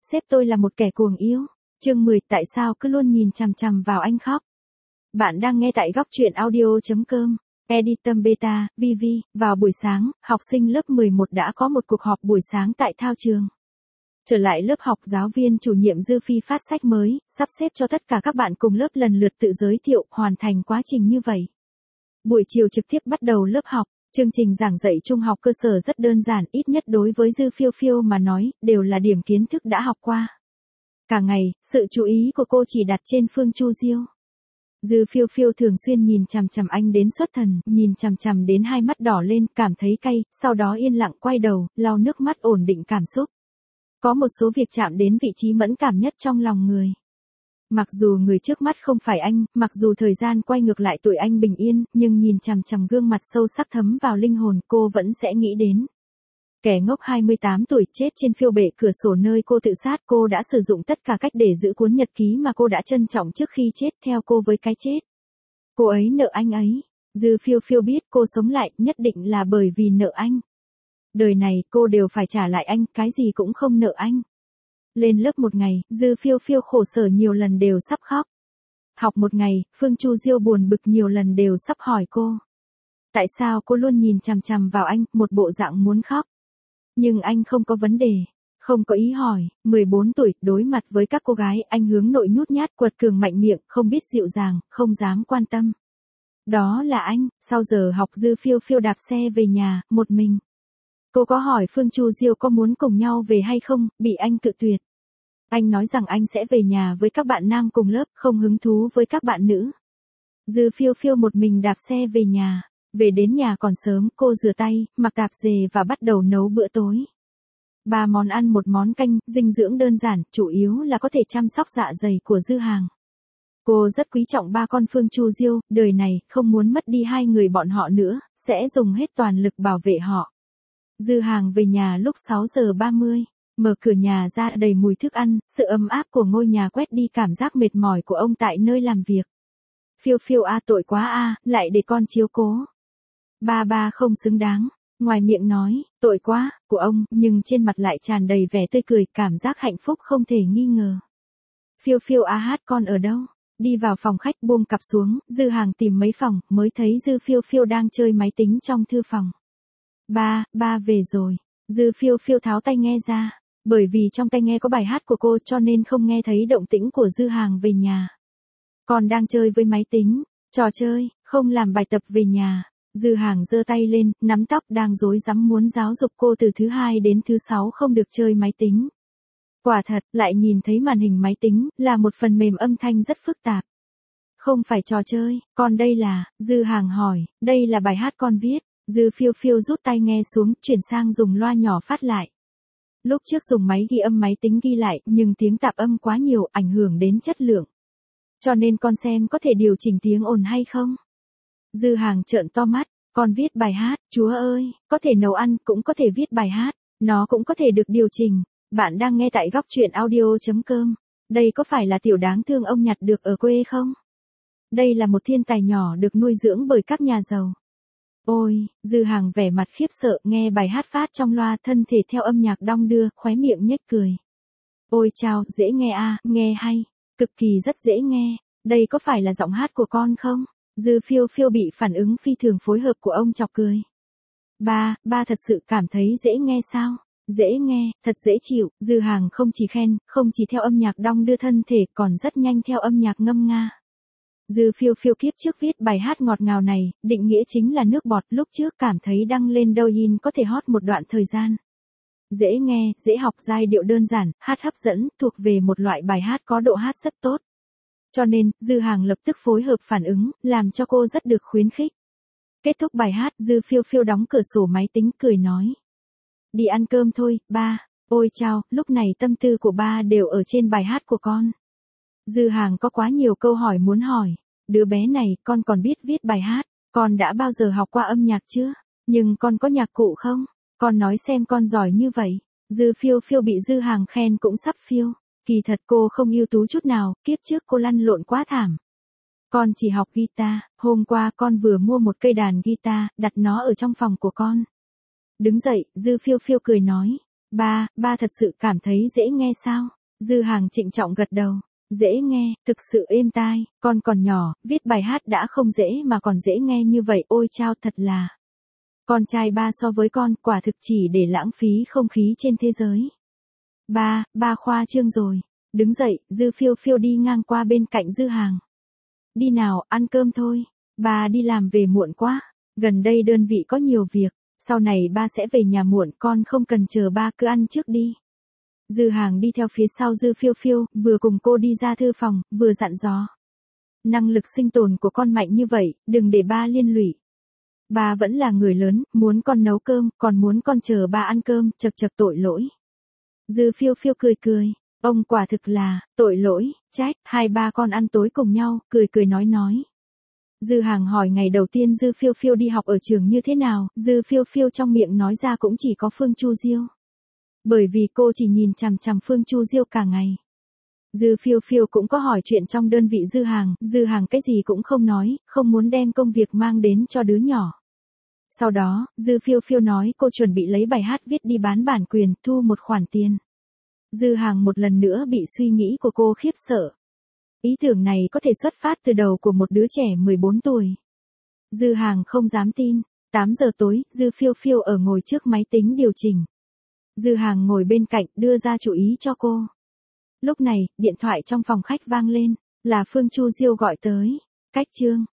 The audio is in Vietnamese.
sếp tôi là một kẻ cuồng yêu. Chương 10, tại sao cứ luôn nhìn chằm chằm vào anh khóc? Bạn đang nghe tại góc truyện audio.com. Editum Beta, VV, vào buổi sáng, học sinh lớp 11 đã có một cuộc họp buổi sáng tại thao trường. Trở lại lớp học, giáo viên chủ nhiệm Dư Phi phát sách mới, sắp xếp cho tất cả các bạn cùng lớp lần lượt tự giới thiệu, hoàn thành quá trình như vậy. Buổi chiều trực tiếp bắt đầu lớp học. Chương trình giảng dạy trung học cơ sở rất đơn giản, ít nhất đối với Dư Phiêu Phiêu mà nói, đều là điểm kiến thức đã học qua. Cả ngày, sự chú ý của cô chỉ đặt trên Phương Chu Diêu. Dư Phiêu Phiêu thường xuyên nhìn chằm chằm anh đến xuất thần, nhìn chằm chằm đến hai mắt đỏ lên, cảm thấy cay, sau đó yên lặng quay đầu, lau nước mắt ổn định cảm xúc. Có một số việc chạm đến vị trí mẫn cảm nhất trong lòng người. Mặc dù người trước mắt không phải anh, mặc dù thời gian quay ngược lại tuổi anh bình yên, nhưng nhìn chằm chằm gương mặt sâu sắc thấm vào linh hồn, cô vẫn sẽ nghĩ đến. Kẻ ngốc 28 tuổi chết trên phiêu bệ cửa sổ nơi cô tự sát, cô đã sử dụng tất cả cách để giữ cuốn nhật ký mà cô đã trân trọng trước khi chết theo cô với cái chết. Cô ấy nợ anh ấy. Dư Phiêu Phiêu biết cô sống lại nhất định là bởi vì nợ anh. Đời này cô đều phải trả lại anh, cái gì cũng không nợ anh. Lên lớp một ngày, Dư Phiêu Phiêu khổ sở nhiều lần đều sắp khóc. Học một ngày, Phương Chu Diêu buồn bực nhiều lần đều sắp hỏi cô. Tại sao cô luôn nhìn chằm chằm vào anh, một bộ dạng muốn khóc. Nhưng anh không có vấn đề, không có ý hỏi. 14 tuổi, đối mặt với các cô gái, anh hướng nội nhút nhát, quật cường mạnh miệng, không biết dịu dàng, không dám quan tâm. Đó là anh. Sau giờ học, Dư Phiêu Phiêu đạp xe về nhà, một mình. Cô có hỏi Phương Chu Diêu có muốn cùng nhau về hay không, bị anh cự tuyệt. Anh nói rằng anh sẽ về nhà với các bạn nam cùng lớp, không hứng thú với các bạn nữ. Dư Phiêu Phiêu một mình đạp xe về nhà. Về đến nhà còn sớm, cô rửa tay, mặc tạp dề và bắt đầu nấu bữa tối. 3 món ăn 1 món canh, dinh dưỡng đơn giản, chủ yếu là có thể chăm sóc dạ dày của Dư Hàng. Cô rất quý trọng 3 con Phương Chu Diêu, đời này không muốn mất đi 2 người bọn họ nữa, sẽ dùng hết toàn lực bảo vệ họ. Dư Hàng về nhà lúc 6 giờ 30, mở cửa nhà ra đầy mùi thức ăn, sự ấm áp của ngôi nhà quét đi cảm giác mệt mỏi của ông tại nơi làm việc. Phiêu Phiêu a, tội quá a, lại để con chiếu cố. Ba không xứng đáng. Ngoài miệng nói, tội quá, của ông, nhưng trên mặt lại tràn đầy vẻ tươi cười, cảm giác hạnh phúc không thể nghi ngờ. Phiêu Phiêu a hát, con ở đâu? Đi vào phòng khách, buông cặp xuống, Dư Hàng tìm mấy phòng, mới thấy Dư Phiêu Phiêu đang chơi máy tính trong thư phòng. Ba về rồi. Dư Phiêu Phiêu tháo tai nghe ra. Bởi vì trong tai nghe có bài hát của cô cho nên không nghe thấy động tĩnh của Dư Hàng về nhà. Con đang chơi với máy tính, trò chơi, không làm bài tập về nhà. Dư Hàng giơ tay lên, nắm tóc đang rối rắm muốn giáo dục cô từ thứ 2 đến thứ 6 không được chơi máy tính. Quả thật, lại nhìn thấy màn hình máy tính, là một phần mềm âm thanh rất phức tạp. Không phải trò chơi, con đây là, Dư Hàng hỏi, đây là bài hát con viết. Dư Phiêu Phiêu rút tai nghe xuống, chuyển sang dùng loa nhỏ phát lại. Lúc trước dùng máy ghi âm máy tính ghi lại, nhưng tiếng tạp âm quá nhiều, ảnh hưởng đến chất lượng. Cho nên con xem có thể điều chỉnh tiếng ồn hay không? Dư Hàng trợn to mắt, con viết bài hát, Chúa ơi, có thể nấu ăn, cũng có thể viết bài hát, nó cũng có thể được điều chỉnh. Bạn đang nghe tại góc truyện audio.com. Đây có phải là tiểu đáng thương ông nhặt được ở quê không? Đây là một thiên tài nhỏ được nuôi dưỡng bởi các nhà giàu. Ôi, Dư Hàng vẻ mặt khiếp sợ, nghe bài hát phát trong loa, thân thể theo âm nhạc đong đưa, khóe miệng nhếch cười. Ôi chao, dễ nghe a, nghe hay, cực kỳ rất dễ nghe, đây có phải là giọng hát của con không? Dư Phiêu Phiêu bị phản ứng phi thường phối hợp của ông chọc cười. Ba thật sự cảm thấy dễ nghe sao? Dễ nghe, thật dễ chịu. Dư Hàng không chỉ khen, không chỉ theo âm nhạc đong đưa thân thể, còn rất nhanh theo âm nhạc ngâm nga. Dư Phiêu Phiêu kiếp trước viết bài hát ngọt ngào này, định nghĩa chính là nước bọt, lúc trước cảm thấy đăng lên Douyin có thể hot một đoạn thời gian. Dễ nghe, dễ học, giai điệu đơn giản, hát hấp dẫn, thuộc về một loại bài hát có độ hát rất tốt. Cho nên, Dư Hàng lập tức phối hợp phản ứng, làm cho cô rất được khuyến khích. Kết thúc bài hát, Dư Phiêu Phiêu đóng cửa sổ máy tính, cười nói. Đi ăn cơm thôi, ba. Ôi chao, lúc này tâm tư của ba đều ở trên bài hát của con. Dư Hàng có quá nhiều câu hỏi muốn hỏi. Đứa bé này, con còn biết viết bài hát, con đã bao giờ học qua âm nhạc chưa? Nhưng con có nhạc cụ không? Con nói xem con giỏi như vậy. Dư Phiêu Phiêu bị Dư Hàng khen cũng sắp phiêu. Kỳ thật cô không ưu tú chút nào, kiếp trước cô lăn lộn quá thảm. Con chỉ học guitar, hôm qua con vừa mua một cây đàn guitar, đặt nó ở trong phòng của con. Đứng dậy, Dư Phiêu Phiêu cười nói. Ba thật sự cảm thấy dễ nghe sao? Dư Hàng trịnh trọng gật đầu. Dễ nghe, thực sự êm tai, con còn nhỏ, viết bài hát đã không dễ mà còn dễ nghe như vậy, ôi chao thật là. Con trai ba so với con, quả thực chỉ để lãng phí không khí trên thế giới. Ba khoa trương rồi. Đứng dậy, Dư Phiêu Phiêu đi ngang qua bên cạnh Dư Hàng. Đi nào, ăn cơm thôi. Ba đi làm về muộn quá. Gần đây đơn vị có nhiều việc. Sau này ba sẽ về nhà muộn, con không cần chờ ba, cứ ăn trước đi. Dư Hàng đi theo phía sau Dư Phiêu Phiêu, vừa cùng cô đi ra thư phòng, vừa dặn dò. Năng lực sinh tồn của con mạnh như vậy, đừng để ba liên lụy. Ba vẫn là người lớn, muốn con nấu cơm, còn muốn con chờ ba ăn cơm, chật tội lỗi. Dư Phiêu Phiêu cười. Ông quả thực là, tội lỗi, trách, hai ba con ăn tối cùng nhau, cười nói. Dư Hàng hỏi ngày đầu tiên Dư Phiêu Phiêu đi học ở trường như thế nào, Dư Phiêu Phiêu trong miệng nói ra cũng chỉ có Phương Chu Diêu. Bởi vì cô chỉ nhìn chằm Phương Chu Diêu cả ngày. Dư Phiêu Phiêu cũng có hỏi chuyện trong đơn vị Dư Hàng cái gì cũng không nói, không muốn đem công việc mang đến cho đứa nhỏ. Sau đó, Dư Phiêu Phiêu nói cô chuẩn bị lấy bài hát viết đi bán bản quyền, thu một khoản tiền. Dư Hàng một lần nữa bị suy nghĩ của cô khiếp sợ. Ý tưởng này có thể xuất phát từ đầu của một đứa trẻ 14 tuổi. Dư Hàng không dám tin. 8 giờ tối, Dư Phiêu Phiêu ở ngồi trước máy tính điều chỉnh. Dư Hàng ngồi bên cạnh đưa ra chủ ý cho cô. Lúc này, điện thoại trong phòng khách vang lên, là Phương Chu Diêu gọi tới. Cách chương.